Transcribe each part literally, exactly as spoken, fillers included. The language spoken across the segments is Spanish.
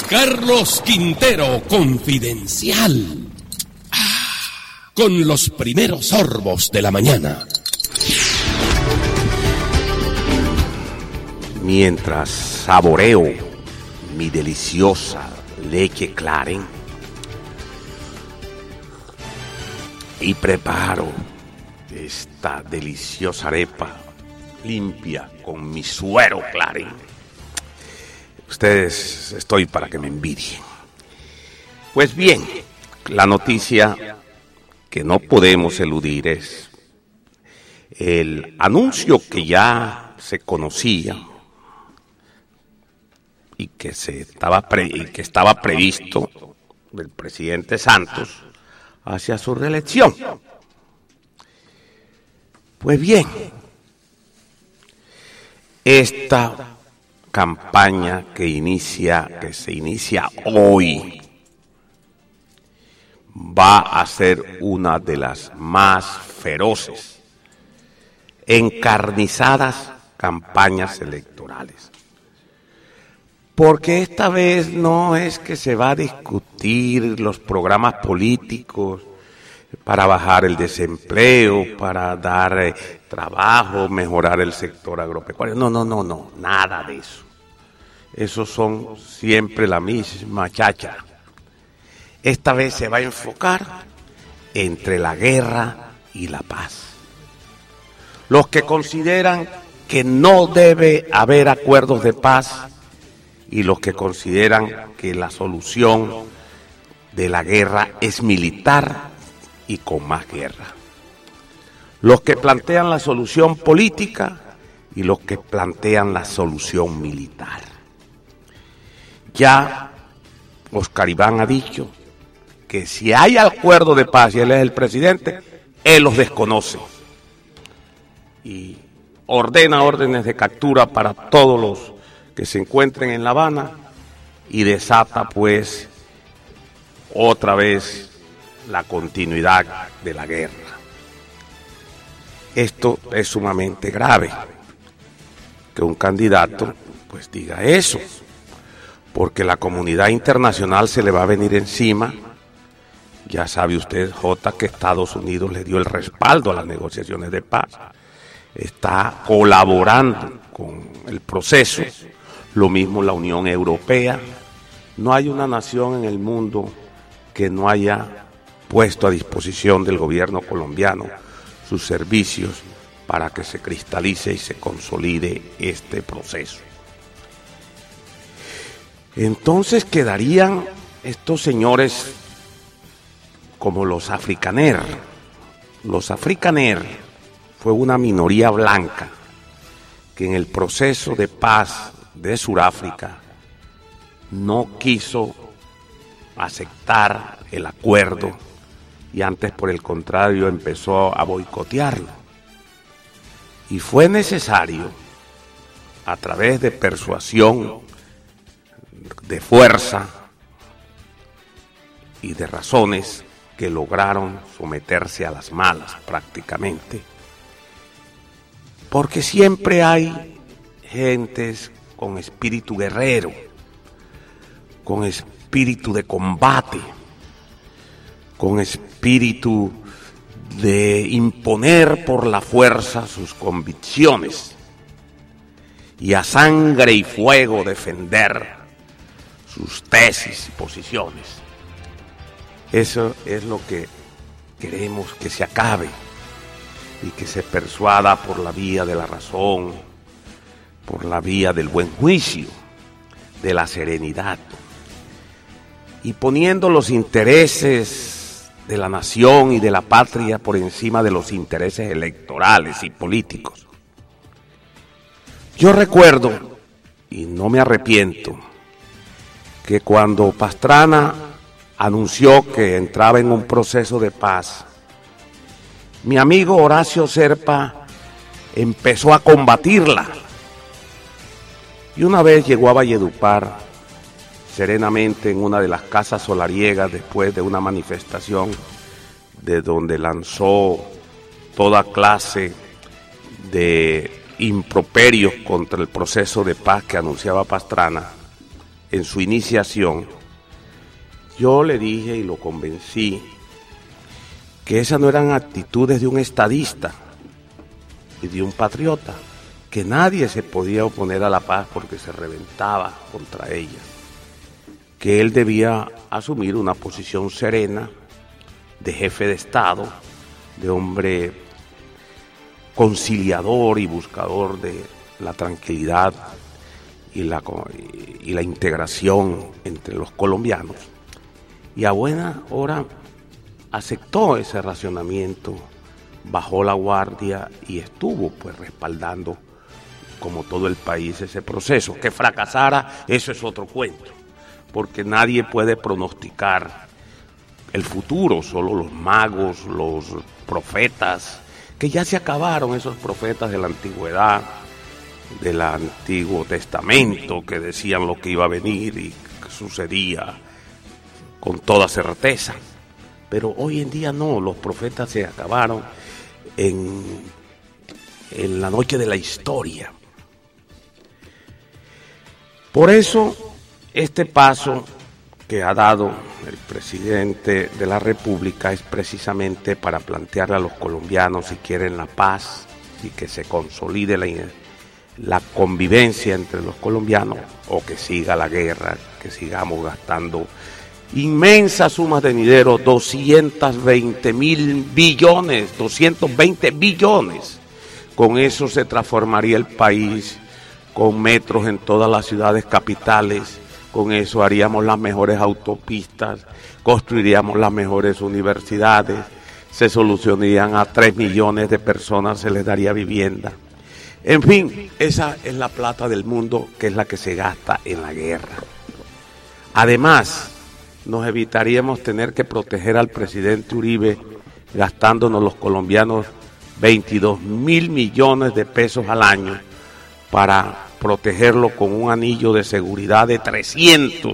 Carlos Quintero Confidencial. Ah, con los primeros sorbos de la mañana. Mientras saboreo mi deliciosa leche Claren y preparo esta deliciosa arepa limpia con mi suero Claren, ustedes estoy para que me envidien. Pues bien, la noticia que no podemos eludir es el anuncio que ya se conocía y que se estaba pre, y que estaba previsto del presidente Santos hacia su reelección. Pues bien, esta campaña que inicia, que se inicia hoy, va a ser una de las más feroces, encarnizadas campañas electorales. Porque esta vez no es que se va a discutir los programas políticos para bajar el desempleo, para dar eh, trabajo, mejorar el sector agropecuario. No, no, no, no, nada de eso. Esos son siempre la misma chacha. Esta vez se va a enfocar entre la guerra y la paz. Los que consideran que no debe haber acuerdos de paz y los que consideran que la solución de la guerra es militar y con más guerra. Los que plantean la solución política y los que plantean la solución militar. Ya Oscar Iván ha dicho que si hay acuerdo de paz y él es el presidente, él los desconoce y ordena órdenes de captura para todos los que se encuentren en La Habana y desata pues otra vez la continuidad de la guerra. Esto es sumamente grave, que un candidato pues diga eso, porque la comunidad internacional se le va a venir encima. Ya sabe usted, Jota, que Estados Unidos le dio el respaldo a las negociaciones de paz, está colaborando con el proceso. Lo mismo la Unión Europea. No hay una nación en el mundo que no haya puesto a disposición del gobierno colombiano sus servicios para que se cristalice y se consolide este proceso. Entonces quedarían estos señores como los africaner. Los africaner fue una minoría blanca que en el proceso de paz de Sudáfrica no quiso aceptar el acuerdo y antes, por el contrario, empezó a boicotearlo. Y fue necesario, a través de persuasión, de fuerza y de razones, que lograron someterse a las malas prácticamente. Porque siempre hay gentes con espíritu guerrero, con espíritu de combate, con espíritu de imponer por la fuerza sus convicciones y a sangre y fuego defender sus tesis y posiciones. Eso es lo que queremos que se acabe y que se persuada por la vía de la razón, por la vía del buen juicio, de la serenidad, y poniendo los intereses de la nación y de la patria por encima de los intereses electorales y políticos. Yo recuerdo, y no me arrepiento, que cuando Pastrana anunció que entraba en un proceso de paz, mi amigo Horacio Serpa empezó a combatirla. Y una vez llegó a Valledupar, serenamente en una de las casas solariegas, después de una manifestación de donde lanzó toda clase de improperios contra el proceso de paz que anunciaba Pastrana, en su iniciación, yo le dije y lo convencí que esas no eran actitudes de un estadista y de un patriota, que nadie se podía oponer a la paz porque se reventaba contra ella, que él debía asumir una posición serena de jefe de Estado, de hombre conciliador y buscador de la tranquilidad y la, y la integración entre los colombianos. Y a buena hora aceptó ese racionamiento, bajó la guardia y estuvo pues respaldando, como todo el país, ese proceso. Que fracasara, eso es otro cuento, porque nadie puede pronosticar el futuro, solo los magos, los profetas, que ya se acabaron esos profetas de la antigüedad, del Antiguo Testamento, que decían lo que iba a venir y que sucedía con toda certeza. Pero hoy en día no, los profetas se acabaron en, en la noche de la historia. Por eso, este paso que ha dado el presidente de la República es precisamente para plantearle a los colombianos si quieren la paz y que se consolide la, la convivencia entre los colombianos, o que siga la guerra, que sigamos gastando inmensas sumas de dinero, doscientos veinte mil billones, doscientos veinte billones. Con eso se transformaría el país, con metros en todas las ciudades capitales. Con eso haríamos las mejores autopistas, construiríamos las mejores universidades, se solucionarían a tres millones de personas, se les daría vivienda. En fin, esa es la plata del mundo, que es la que se gasta en la guerra. Además, nos evitaríamos tener que proteger al presidente Uribe, gastándonos los colombianos veintidós mil millones de pesos al año para protegerlo con un anillo de seguridad de trescientos,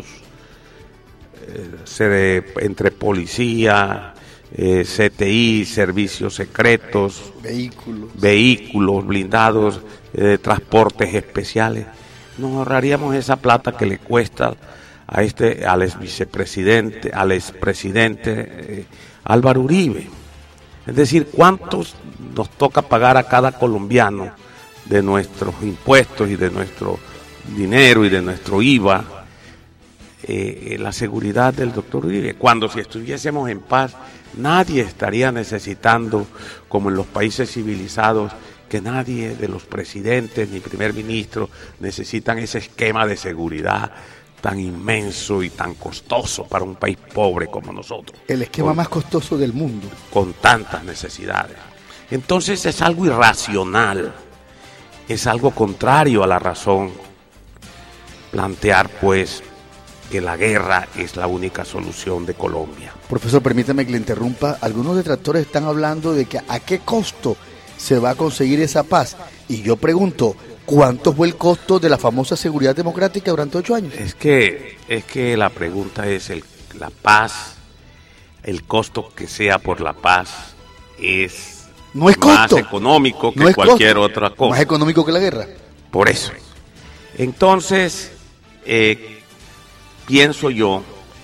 eh, entre policía, eh, C T I, servicios secretos, vehículos, vehículos blindados, eh, transportes especiales. Nos ahorraríamos esa plata que le cuesta a este, al ex vicepresidente, al expresidente eh, Álvaro Uribe. Es decir, ¿cuántos nos toca pagar a cada colombiano de nuestros impuestos y de nuestro dinero y de nuestro I V A, eh, la seguridad del doctor Uribe? Cuando si estuviésemos en paz, nadie estaría necesitando, como en los países civilizados, que nadie de los presidentes ni primer ministro necesitan ese esquema de seguridad tan inmenso y tan costoso para un país pobre como nosotros. El esquema con, más costoso del mundo. Con tantas necesidades. Entonces es algo irracional. Es algo contrario a la razón plantear, pues, que la guerra es la única solución de Colombia. Profesor, permítame que le interrumpa. Algunos detractores están hablando de que a qué costo se va a conseguir esa paz. Y yo pregunto, ¿cuánto fue el costo de la famosa seguridad democrática durante ocho años? Es que, es que la pregunta es, el, la paz, el costo que sea por la paz es... No es más costo. económico que no es cualquier costo. otra cosa. Más económico que la guerra. Por eso. Entonces, eh, pienso yo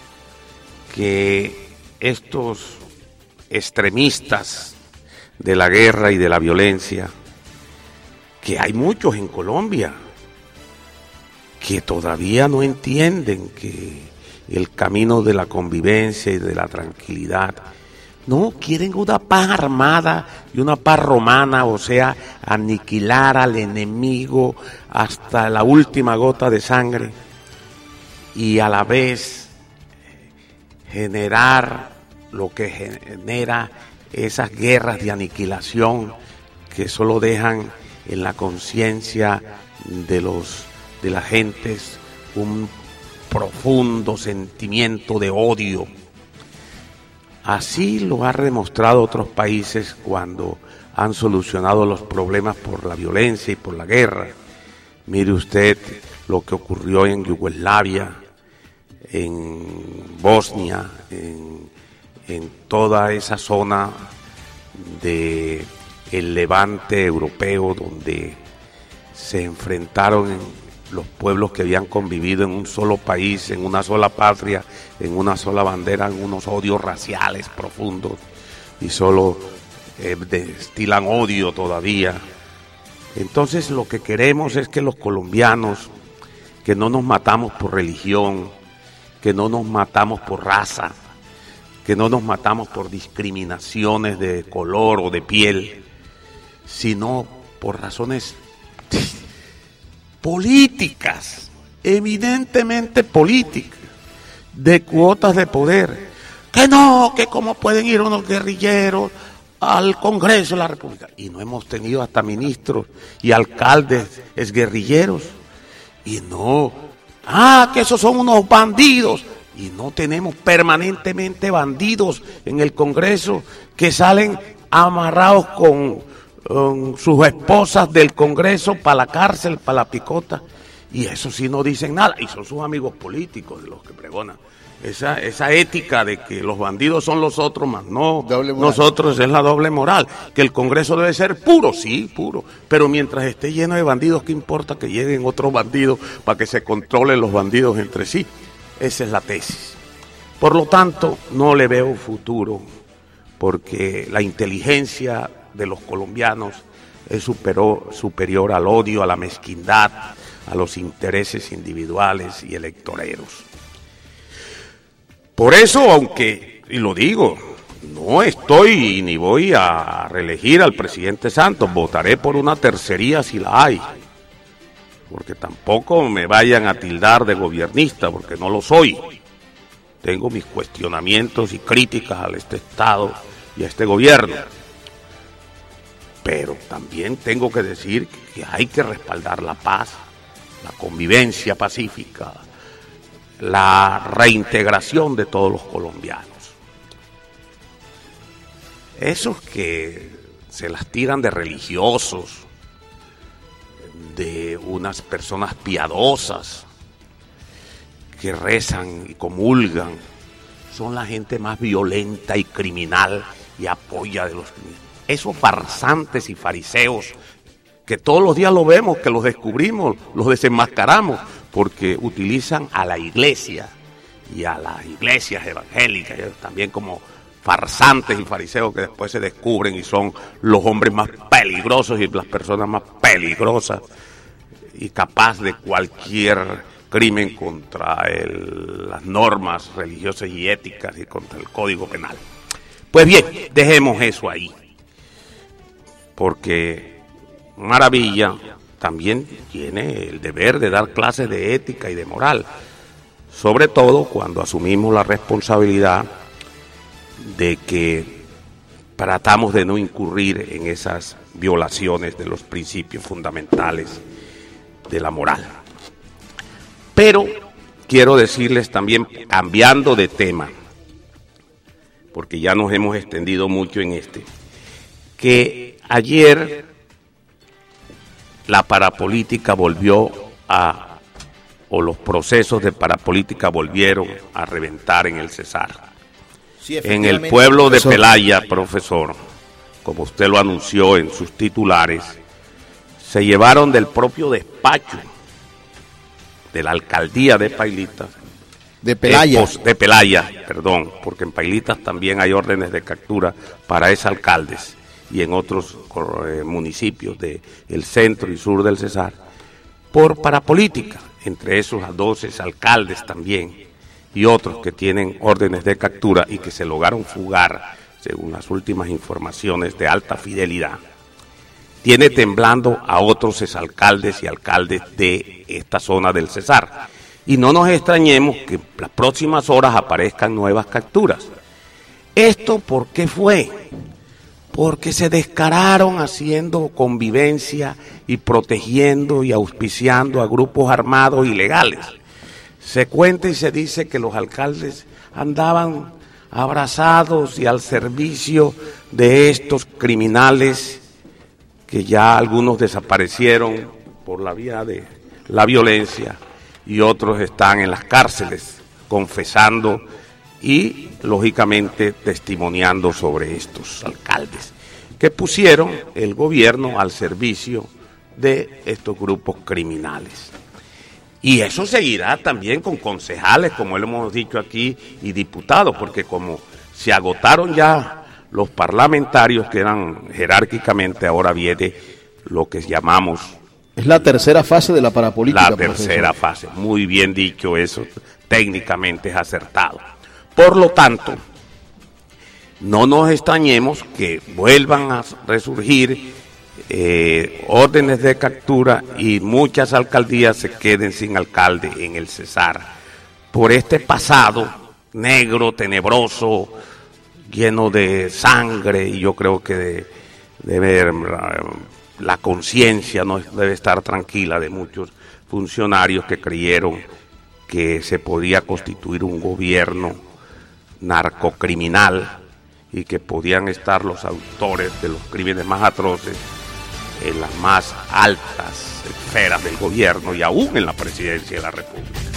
que estos extremistas de la guerra y de la violencia, que hay muchos en Colombia, que todavía no entienden que el camino de la convivencia y de la tranquilidad, no, quieren una paz armada y una paz romana, o sea, aniquilar al enemigo hasta la última gota de sangre y a la vez generar lo que genera esas guerras de aniquilación que solo dejan en la conciencia de los de las gentes un profundo sentimiento de odio. Así lo han demostrado otros países cuando han solucionado los problemas por la violencia y por la guerra. Mire usted lo que ocurrió en Yugoslavia, en Bosnia, en, en toda esa zona de el levante europeo, donde se enfrentaron los pueblos que habían convivido en un solo país, en una sola patria, en una sola bandera, en unos odios raciales profundos y solo eh, destilan odio todavía. Entonces lo que queremos es que los colombianos, que no nos matamos por religión, que no nos matamos por raza, que no nos matamos por discriminaciones de color o de piel, sino por razones políticas, evidentemente políticas, de cuotas de poder. Que no, que cómo pueden ir unos guerrilleros al Congreso de la República. Y no hemos tenido hasta ministros y alcaldes exguerrilleros. Y no, ah, que esos son unos bandidos. Y no tenemos permanentemente bandidos en el Congreso que salen amarrados con Um, sus esposas del Congreso para la cárcel, para la picota, y eso sí no dicen nada, y son sus amigos políticos de los que pregonan esa, esa ética de que los bandidos son los otros, más no nosotros, es la doble moral, que el Congreso debe ser puro, sí, puro, pero mientras esté lleno de bandidos, ¿qué importa que lleguen otros bandidos para que se controlen los bandidos entre sí? Esa es la tesis. Por lo tanto, no le veo futuro, porque la inteligencia de los colombianos es superior, superior al odio, a la mezquindad, a los intereses individuales y electoreros. Por eso, aunque, y lo digo, no estoy ni voy a reelegir al presidente Santos, votaré por una tercería si la hay, porque tampoco me vayan a tildar de gobiernista, porque no lo soy. Tengo mis cuestionamientos y críticas a este Estado y a este gobierno. Pero también tengo que decir que hay que respaldar la paz, la convivencia pacífica, la reintegración de todos los colombianos. Esos que se las tiran de religiosos, de unas personas piadosas, que rezan y comulgan, son la gente más violenta y criminal y apoya de los criminales. Esos farsantes y fariseos que todos los días lo vemos, que los descubrimos, los desenmascaramos, porque utilizan a la iglesia y a las iglesias evangélicas también como farsantes y fariseos que después se descubren y son los hombres más peligrosos y las personas más peligrosas y capaz de cualquier crimen contra el, las normas religiosas y éticas y contra el Código Penal. Pues bien, dejemos eso ahí, porque Maravilla también tiene el deber de dar clases de ética y de moral, sobre todo cuando asumimos la responsabilidad de que tratamos de no incurrir en esas violaciones de los principios fundamentales de la moral. Pero quiero decirles también, cambiando de tema, porque ya nos hemos extendido mucho en este, que ayer la parapolítica volvió a, o los procesos de parapolítica volvieron a reventar en el Cesar. Sí, en el pueblo de Pelaya, profesor, como usted lo anunció en sus titulares, se llevaron del propio despacho de la alcaldía de Pailitas, de Pelaya, eh, de Pelaya, perdón, porque en Pailitas también hay órdenes de captura para exalcaldes y en otros eh, municipios del centro y sur del Cesar, por parapolítica, entre esos a doce alcaldes también, y otros que tienen órdenes de captura y que se lograron fugar, según las últimas informaciones de alta fidelidad. Tiene temblando a otros exalcaldes y alcaldes de esta zona del Cesar. Y no nos extrañemos que en las próximas horas aparezcan nuevas capturas. ¿Esto por qué fue? Porque se descararon haciendo convivencia y protegiendo y auspiciando a grupos armados ilegales. Se cuenta y se dice que los alcaldes andaban abrazados y al servicio de estos criminales que ya algunos desaparecieron por la vía de la violencia y otros están en las cárceles confesando y lógicamente testimoniando sobre estos alcaldes que pusieron el gobierno al servicio de estos grupos criminales. Y eso seguirá también con concejales, como lo hemos dicho aquí, y diputados, porque como se agotaron ya los parlamentarios que eran jerárquicamente, ahora viene lo que llamamos... Es la tercera fase de la parapolítica. La tercera fase, muy bien dicho eso, técnicamente es acertado. Por lo tanto, no nos extrañemos que vuelvan a resurgir eh, órdenes de captura y muchas alcaldías se queden sin alcalde en el Cesar por este pasado negro, tenebroso, lleno de sangre, y yo creo que de, de ver, la conciencia no debe estar tranquila de muchos funcionarios que creyeron que se podía constituir un gobierno narcocriminal y que podían estar los autores de los crímenes más atroces en las más altas esferas del gobierno y aún en la presidencia de la República.